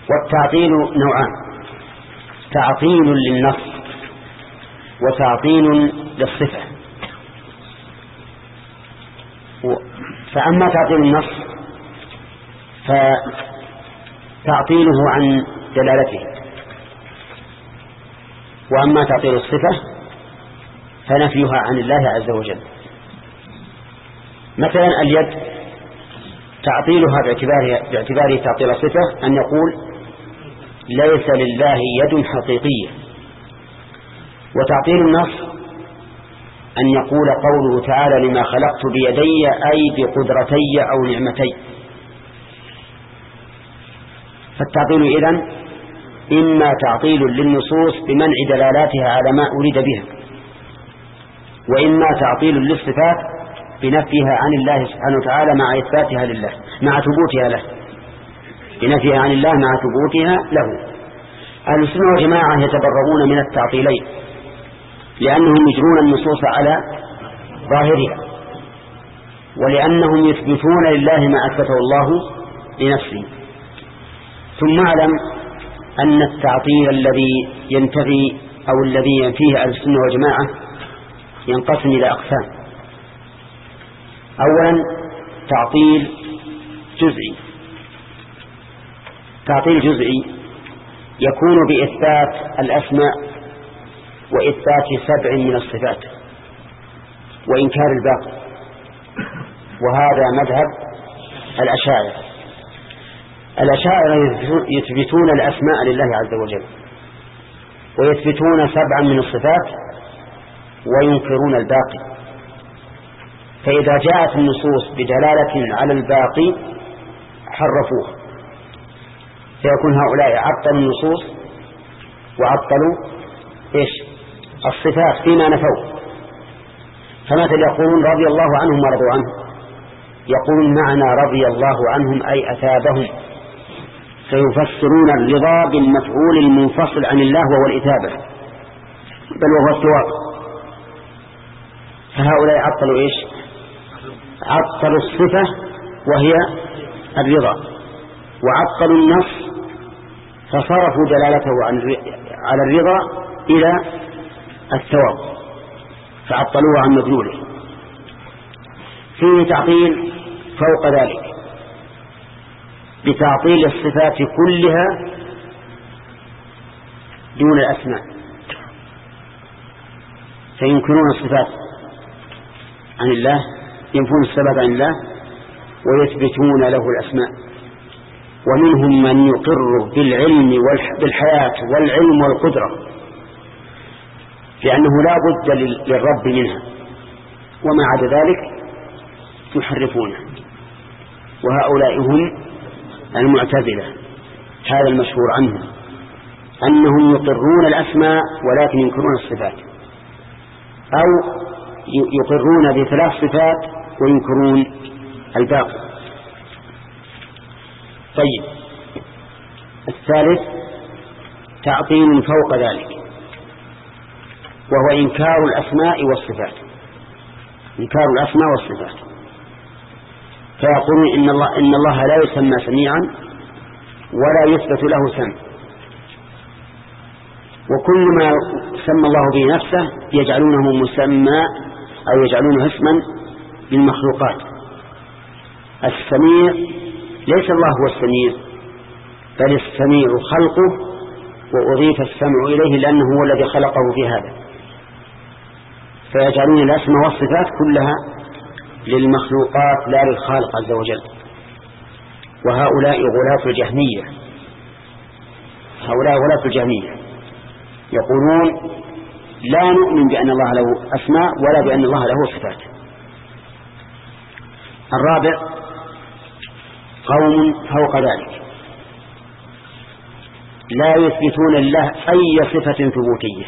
والتعطيل نوعان: تعطيل للنص وتعطيل للصفة. فأما تعطيل النص فتعطيله عن دلالته، وأما تعطيل الصفة فنفيها عن الله عز وجل. مثلا اليد تعطيلها باعتباره تعطيل الصفة أن يقول ليس لله يد حقيقية. وتعطيل النص أن يقول قوله تعالى لما خلقت بيدي أي بقدرتي أو نعمتي. فالتعطيل إذن إما تعطيل للنصوص بمنع دلالاتها على ما أريد بها، وإما تعطيل للصفات بنفيها عن الله سبحانه وتعالى مع إثباتها لله، مع ثبوتها له، بنفيها عن الله مع ثبوتها له. أهل السنة والجماعة يتبرؤون من التعطيلين لأنهم يجرون النصوص على ظاهرها، ولأنهم يثبتون لله ما أثبته الله لنفسه. ثم اعلم أن التعطيل الذي ينتفي أو الذي ينفيه أهل السنة والجماعة ينقسم إلى أقسام. أولا تعطيل جزئي. تعطيل جزئي يكون بإثبات الأسماء وإثبات 7 من الصفات وإنكار الباقي، وهذا مذهب الأشاعرة. الأشاعرة يثبتون الأسماء لله عز وجل ويثبتون 7 من الصفات وينكرون الباقي. فإذا جاءت النصوص بدلالة على الباقي حرفوه، فيكون هؤلاء عطلوا النصوص وعطلوا الصفات فيما نفوا. فمثل يقولون رضي الله عنهم ورضوا عنه، يقولون معنى رضي الله عنهم أي أثابهم، فيفسرون الرضا بالمفعول المنفصل عن الله وهو الإثابة، بل وهو الثواب. فهؤلاء عطلوا عطلوا الصفة وهي الرضا، وعطلوا النص فصرفوا دلالته على الرضا إلى الثواب فعطلوه عن مدلوله. فيه تعطيل فوق ذلك بتعطيل الصفات كلها دون الأسماء، فينكرون الصفات عن الله، ينفون الصفات عن الله ويثبتون له الأسماء. ومنهم من يقر بالعلم بالحياة والعلم والقدرة لأنه لا بد للرب منها، وما عدا ذلك يحرفونه. وهؤلاء هم المعتزلة، هذا المشهور عنهم أنهم يقرون الأسماء ولكن ينكرون الصفات، أو يقرون ب3 صفات وينكرون الباقي. طيب، الثالث تعطيل فوق ذلك وهو إنكار الأسماء والصفات. إنكار الأسماء والصفات، فيقولون إن الله لا يسمى سميعا ولا يثبت له سمع، وكل ما سمى الله به نفسه يجعلونه مسمى أو يجعلونه اسما للمخلوقات. السميع ليس الله هو السميع، بل السميع خلقه وأضيف السمع إليه لأنه هو الذي خلقه في هذا. فيجعلون الأسماء والصفات كلها للمخلوقات لا للخالق عز وجل. وهؤلاء غلاة الجهمية، هؤلاء غلاة الجهمية يقولون لا نؤمن بأن الله له أسماء ولا بأن الله له صفات. الرابع قوم فوق ذلك لا يثبتون لله أي صفة ثبوتية،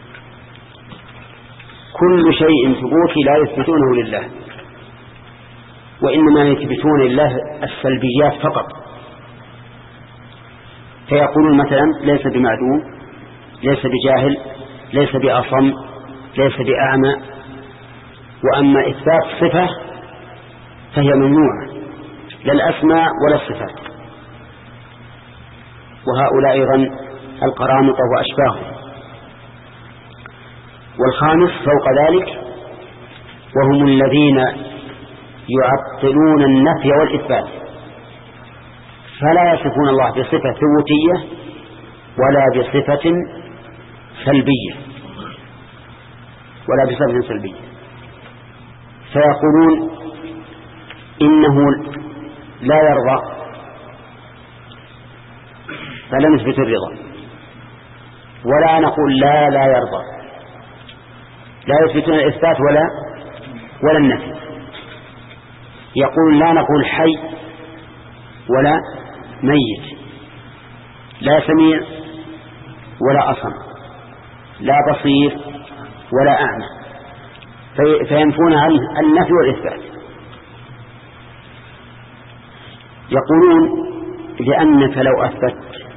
كل شيء ثبوتي لا يثبتونه لله، وإنما يثبتون لله السلبيات فقط. فيقولون مثلا ليس بمعدوم، ليس بجاهل، ليس بأصم، ليس بأعمى. وأما إثبات صفة فهي ممنوعة، لا الأسماء ولا الصفات. وهؤلاء أيضا القرامطة وأشباههم. والخامس فوق ذلك وهم الذين يعطلون النفي والإثبات، فلا يصفون الله بصفة ثبوتية ولا بصفة سلبية فيقولون إنه لا يرضى فلا نثبت الرضا، ولا نقول لا يرضى، لا يثبتون الإثبات ولا النفي. يقول لا نقول حي ولا ميت، لا سميع ولا أصم، لا بصير ولا أعمى، فينفون عن النفي والإثبات. يقولون لأنك لو أثبت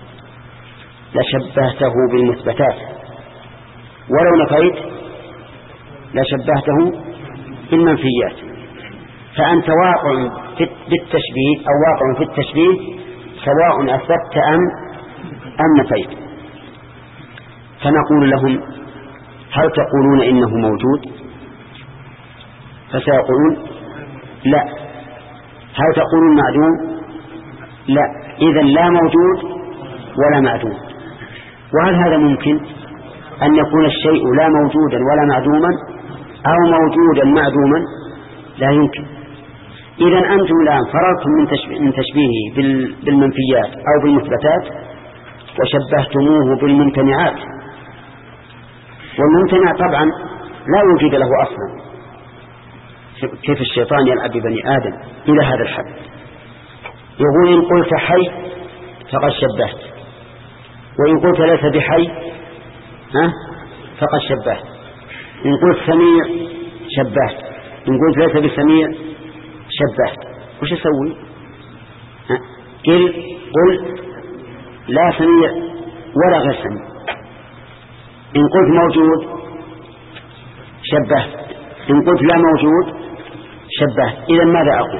لشبهته بالمثبتات، ولو نفيت لشبهته بالمنفيات، فأنت واقع بالتشبيه أو واقع في التشبيه سواء أثبت أم نفيت. فنقول لهم هل تقولون إنه موجود؟ فسيقولون لا. هل تقولون معدوم؟ لا. إذن لا موجود ولا معدوم. وهل هذا ممكن أن يكون الشيء لا موجودا ولا معدوما أو موجودا معدوما؟ لا يمكن. إذن أنتم الآن فررتم من تشبيهه بالمنفيات أو بالمثبتات وشبهتموه بالممتنعات، والممتنع طبعا لا وجود له أصلا. كيف الشيطان يلعب ببني آدم إلى هذا الحد؟ يقول إن قلت حي فقد شبهت، وإن قلت ليس بحي فقد شبهت، إن قلت سميع شبهت، إن قلت ليس بسميع شبهت. وش يسوي؟ قل لا سميع ولا غير سميع. إن قلت موجود شبهت، إن قلت لا موجود شبهت. إذن ماذا أقول؟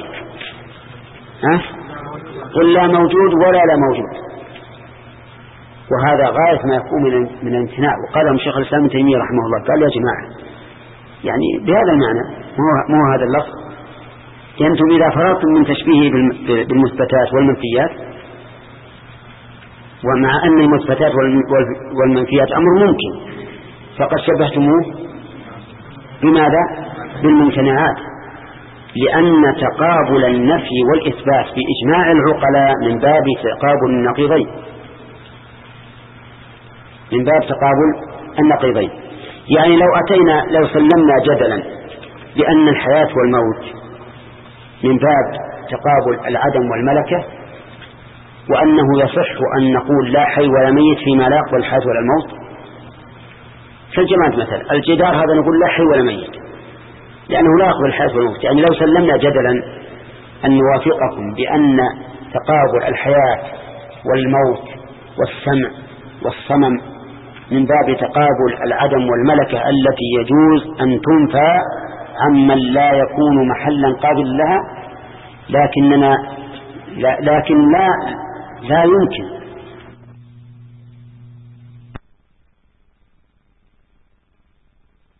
قل لا موجود ولا لا موجود. وهذا غاية ما يكون من الامتناع. وقال شيخ الإسلام ابن تيمية رحمه الله قال يا جماعة يعني بهذا المعنى مو هذا اللفظ، أنتم إذا فرطتم من تشبيهه بالمثبتات والمنفيات، ومع أن المثبتات والمنفيات أمر ممكن، فقد شبهتموه بماذا؟ بالممتنعات، لأن تقابل النفي والإثبات بإجماع العقلاء من باب تقابل النقيضين، من باب تقابل النقيضين. يعني لو سلمنا جدلا بأن الحياة والموت من باب تقابل العدم والملكة، وأنه يصح أن نقول لا حي ولا ميت فيما لا يقبل الحياة ولا الموت. فالجماد مثلا الجدار هذا نقول لا حي ولا ميت لأنه لا يقبل الحياة والموت. يعني لو سلمنا جدلا أن نوافقكم بأن تقابل الحياة والموت والسمع والصمم من باب تقابل العدم والملكة التي يجوز أن تنفى عمن لا يكون محلا قابل لها، لكن لا يمكن